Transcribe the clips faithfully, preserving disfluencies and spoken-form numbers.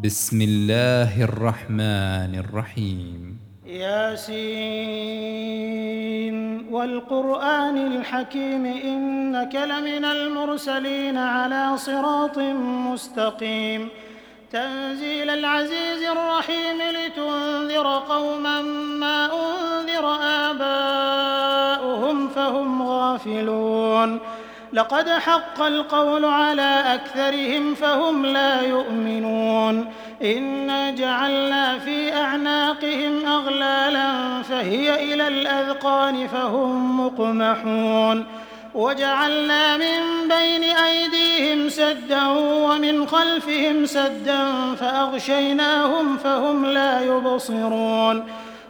بسم الله الرحمن الرحيم ياسين والقرآن الحكيم إنك لمن المرسلين على صراط مستقيم تنزيل العزيز الرحيم لتنذر قوما ما أنذر آباؤهم فهم غافلون لقد حق القول على أكثرهم فهم لا يؤمنون إنا جعلنا في أعناقهم أغلالا فهي إلى الأذقان فهم مقمحون وجعلنا من بين أيديهم سدا ومن خلفهم سدا فأغشيناهم فهم لا يبصرون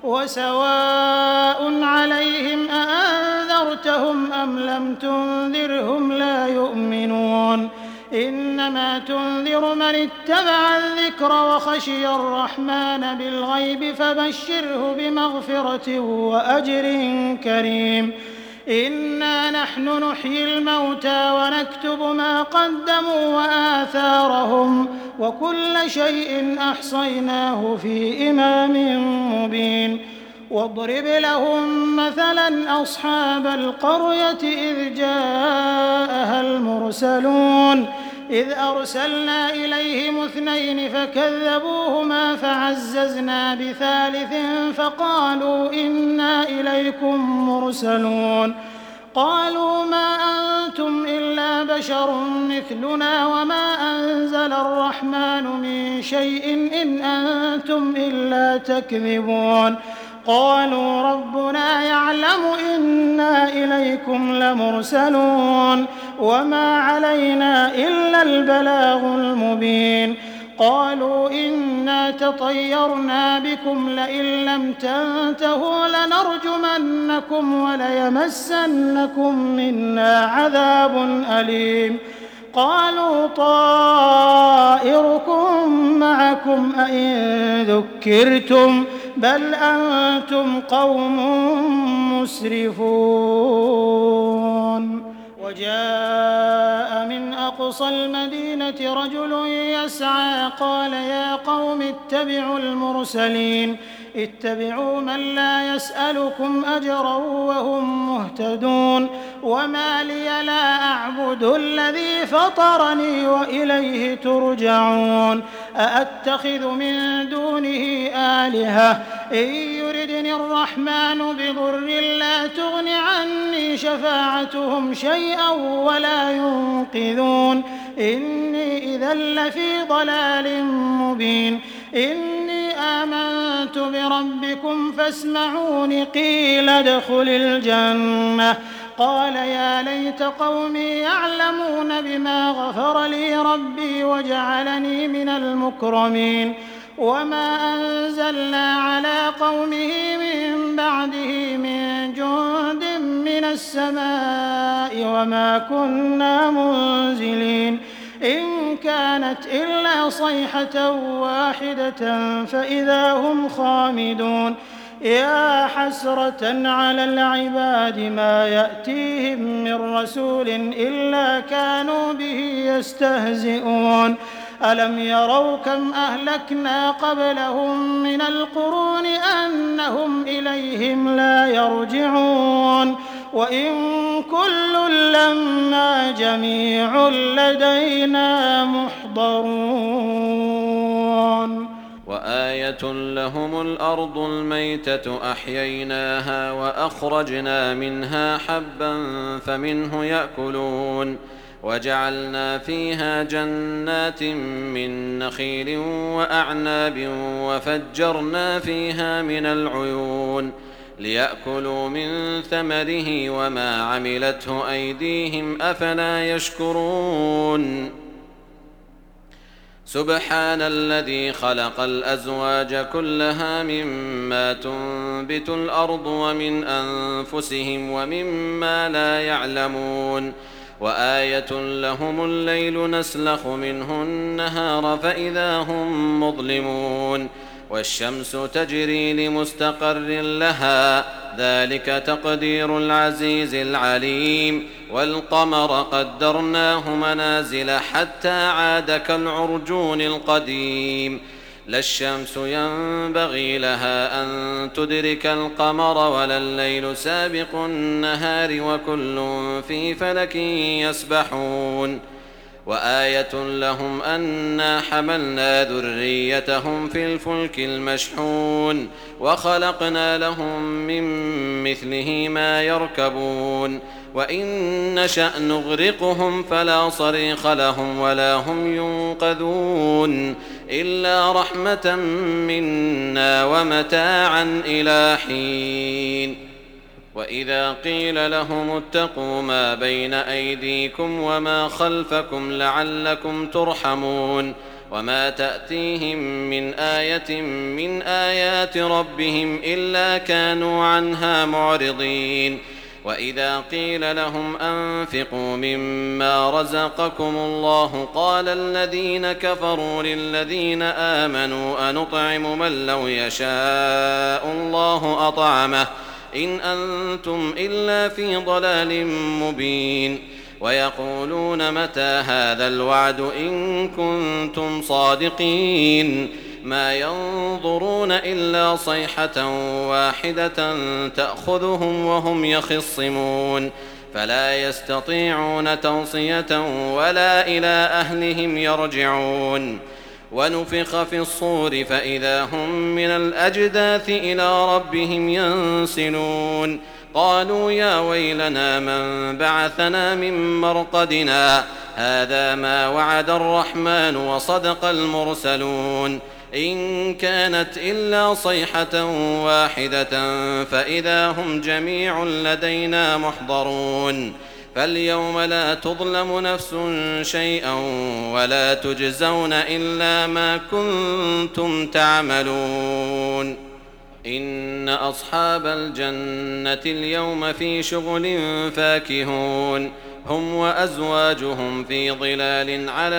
وسواء عليهم أأنذرتهم أم لم تنذرهم لا يؤمنون إنما تنذر من اتبع الذكر وخشي الرحمن بالغيب فبشره بمغفرة وأجر كريم إنا نحن نحيي الموتى ونكتب ما قدموا وآثارهم وكل شيء أحصيناه في إمام مبين واضرب لهم مثلا أصحاب القرية إذ جاءها المرسلون إذ أرسلنا إليهم اثنين فكذبوهما فعززنا بثالث فقالوا إنا إليكم مرسلون قالوا ما أنتم إلا بشر مثلنا وما أنزل الرحمن من شيء إن أنتم إلا تكذبون قالوا ربنا يعلم إنا إليكم لمرسلون وما علينا إلا البلاغ المبين قالوا إنا تطيرنا بكم لئن لم تنتهوا لنرجمنكم وليمسنكم منا عذاب أليم قالوا طائركم معكم أئن ذكرتم بل أنتم قوم مسرفون وجاء من أقصى المدينة رجل يسعى قال يا قوم اتبعوا المرسلين اتبعوا من لا يسألكم أجرا وهم مهتدون وما لي لا أعبد الذي فطرني وإليه ترجعون أأتخذ من دونه آلهة إن يردني الرحمن بضر لا تغن عني شفاعتهم شيئا ولا ينقذون إني إذا لفي ضلال مبين إني آمنت بربكم فاسمعون قيل ادخل الجنة قال يا ليت قومي يعلمون بما غفر لي ربي وجعلني من المكرمين وما أنزلنا على قومه من بعده من جند من السماء وما كنا منزلين إن كانت إلا صيحة واحدة فإذا هم خامدون يا حسرة على العباد ما يأتيهم من رسول إلا كانوا به يستهزئون ألم يروا كم أهلكنا قبلهم من القرون أنهم إليهم لا يرجعون وإن كل لما جميع لدينا محضرون وآية لهم الأرض الميتة أحييناها وأخرجنا منها حبا فمنه يأكلون وجعلنا فيها جنات من نخيل وأعناب وفجرنا فيها من العيون ليأكلوا من ثمره وما عملته أيديهم أفلا يشكرون سبحان الذي خلق الأزواج كلها مما تنبت الأرض ومن أنفسهم ومما لا يعلمون وآية لهم الليل نسلخ منه النهار فإذا هم مظلمون والشمس تجري لمستقر لها ذلك تقدير العزيز العليم والقمر قدرناه منازل حتى عاد كالعرجون القديم لا الشمس ينبغي لها أن تدرك القمر ولا الليل سابق النهار وكل في فلك يسبحون وآية لهم أنا حملنا ذريتهم في الفلك المشحون وخلقنا لهم من مثله ما يركبون وإن نشأ نغرقهم فلا صريخ لهم ولا هم ينقذون إلا رحمة منا ومتاعا إلى حين وإذا قيل لهم اتقوا ما بين أيديكم وما خلفكم لعلكم ترحمون وما تأتيهم من آية من آيات ربهم إلا كانوا عنها معرضين وإذا قيل لهم أنفقوا مما رزقكم الله قال الذين كفروا للذين آمنوا أنطعم من لو يشاء الله أطعمه إن أنتم إلا في ضلال مبين ويقولون متى هذا الوعد إن كنتم صادقين ما ينظرون إلا صيحة واحدة تأخذهم وهم يخصمون فلا يستطيعون توصية ولا إلى أهلهم يرجعون ونفخ في الصور فإذا هم من الأجداث إلى ربهم ينسلون قالوا يا ويلنا من بعثنا من مرقدنا هذا ما وعد الرحمن وصدق المرسلون إن كانت إلا صيحة واحدة فإذا هم جميع لدينا محضرون فاليوم لا تظلم نفس شيئا ولا تجزون إلا ما كنتم تعملون إن أصحاب الجنة اليوم في شغل فاكهون هم وأزواجهم في ظلال على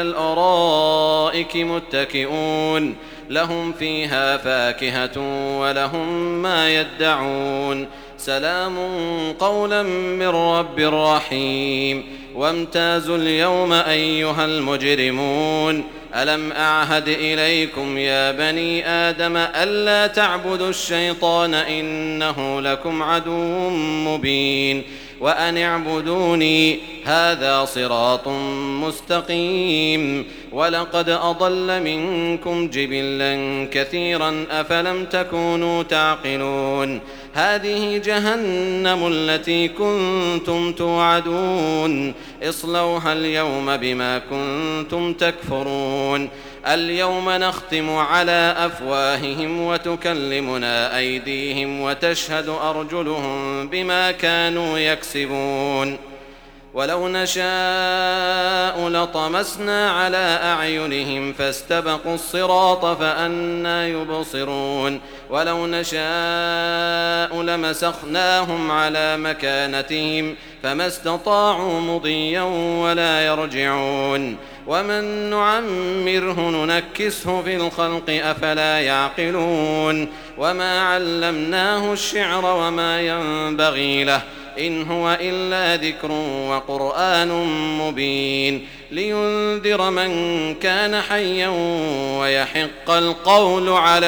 الأرائك متكئون لهم فيها فاكهة ولهم ما يدعون سلام قولا من رب رحيم وامتازوا اليوم أيها المجرمون ألم أعهد إليكم يا بني آدم ألا تعبدوا الشيطان إنه لكم عدو مبين وأن اعبدوني هذا صراط مستقيم ولقد أضل منكم جبلا كثيرا أفلم تكونوا تعقلون هذه جهنم التي كنتم توعدون اصلوها اليوم بما كنتم تكفرون اليوم نختم على أفواههم وتكلمنا أيديهم وتشهد أرجلهم بما كانوا يكسبون ولو نشاء لطمسنا على أعينهم فاستبقوا الصراط فأنى يبصرون ولو نشاء لمسخناهم على مكانتهم فما استطاعوا مضيا ولا يرجعون ومن نعمره ننكسه في الخلق أفلا يعقلون وما علمناه الشعر وما ينبغي له إن هو إلا ذكر وقرآن مبين لينذر من كان حيا ويحق القول على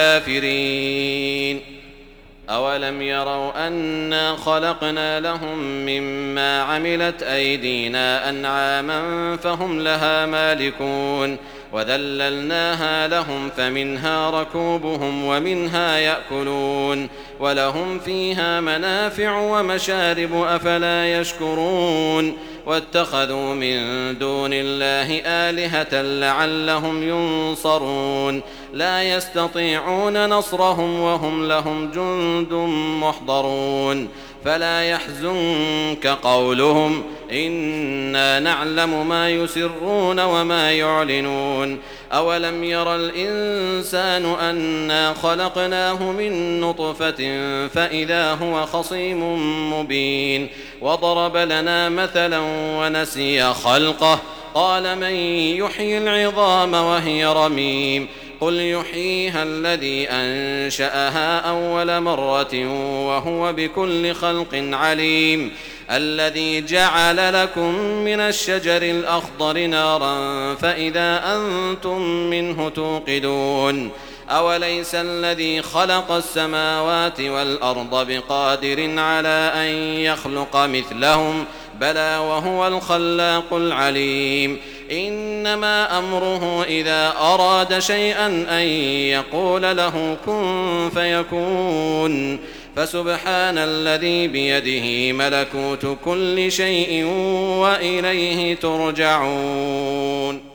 الكافرين أولم يروا أنا خلقنا لهم مما عملت أيدينا أنعاما فهم لها مالكون وذللناها لهم فمنها ركوبهم ومنها يأكلون ولهم فيها منافع ومشارب أفلا يشكرون واتخذوا من دون الله آلهة لعلهم ينصرون لا يستطيعون نصرهم وهم لهم جند محضرون فلا يحزنك قولهم إنا نعلم ما يسرون وما يعلنون أولم ير الإنسان أنا خلقناه من نطفة فإذا هو خصيم مبين وضرب لنا مثلا ونسي خلقه قال من يحيي العظام وهي رميم قل يحييها الذي أنشأها أول مرة وهو بكل خلق عليم الذي جعل لكم من الشجر الأخضر نارا فإذا أنتم منه توقدون أوليس الذي خلق السماوات والأرض بقادر على أن يخلق مثلهم بلى وهو الخلاق العليم إنما أمره إذا أراد شيئا أن يقول له كن فيكون فسبحان الذي بيده ملكوت كل شيء وإليه ترجعون.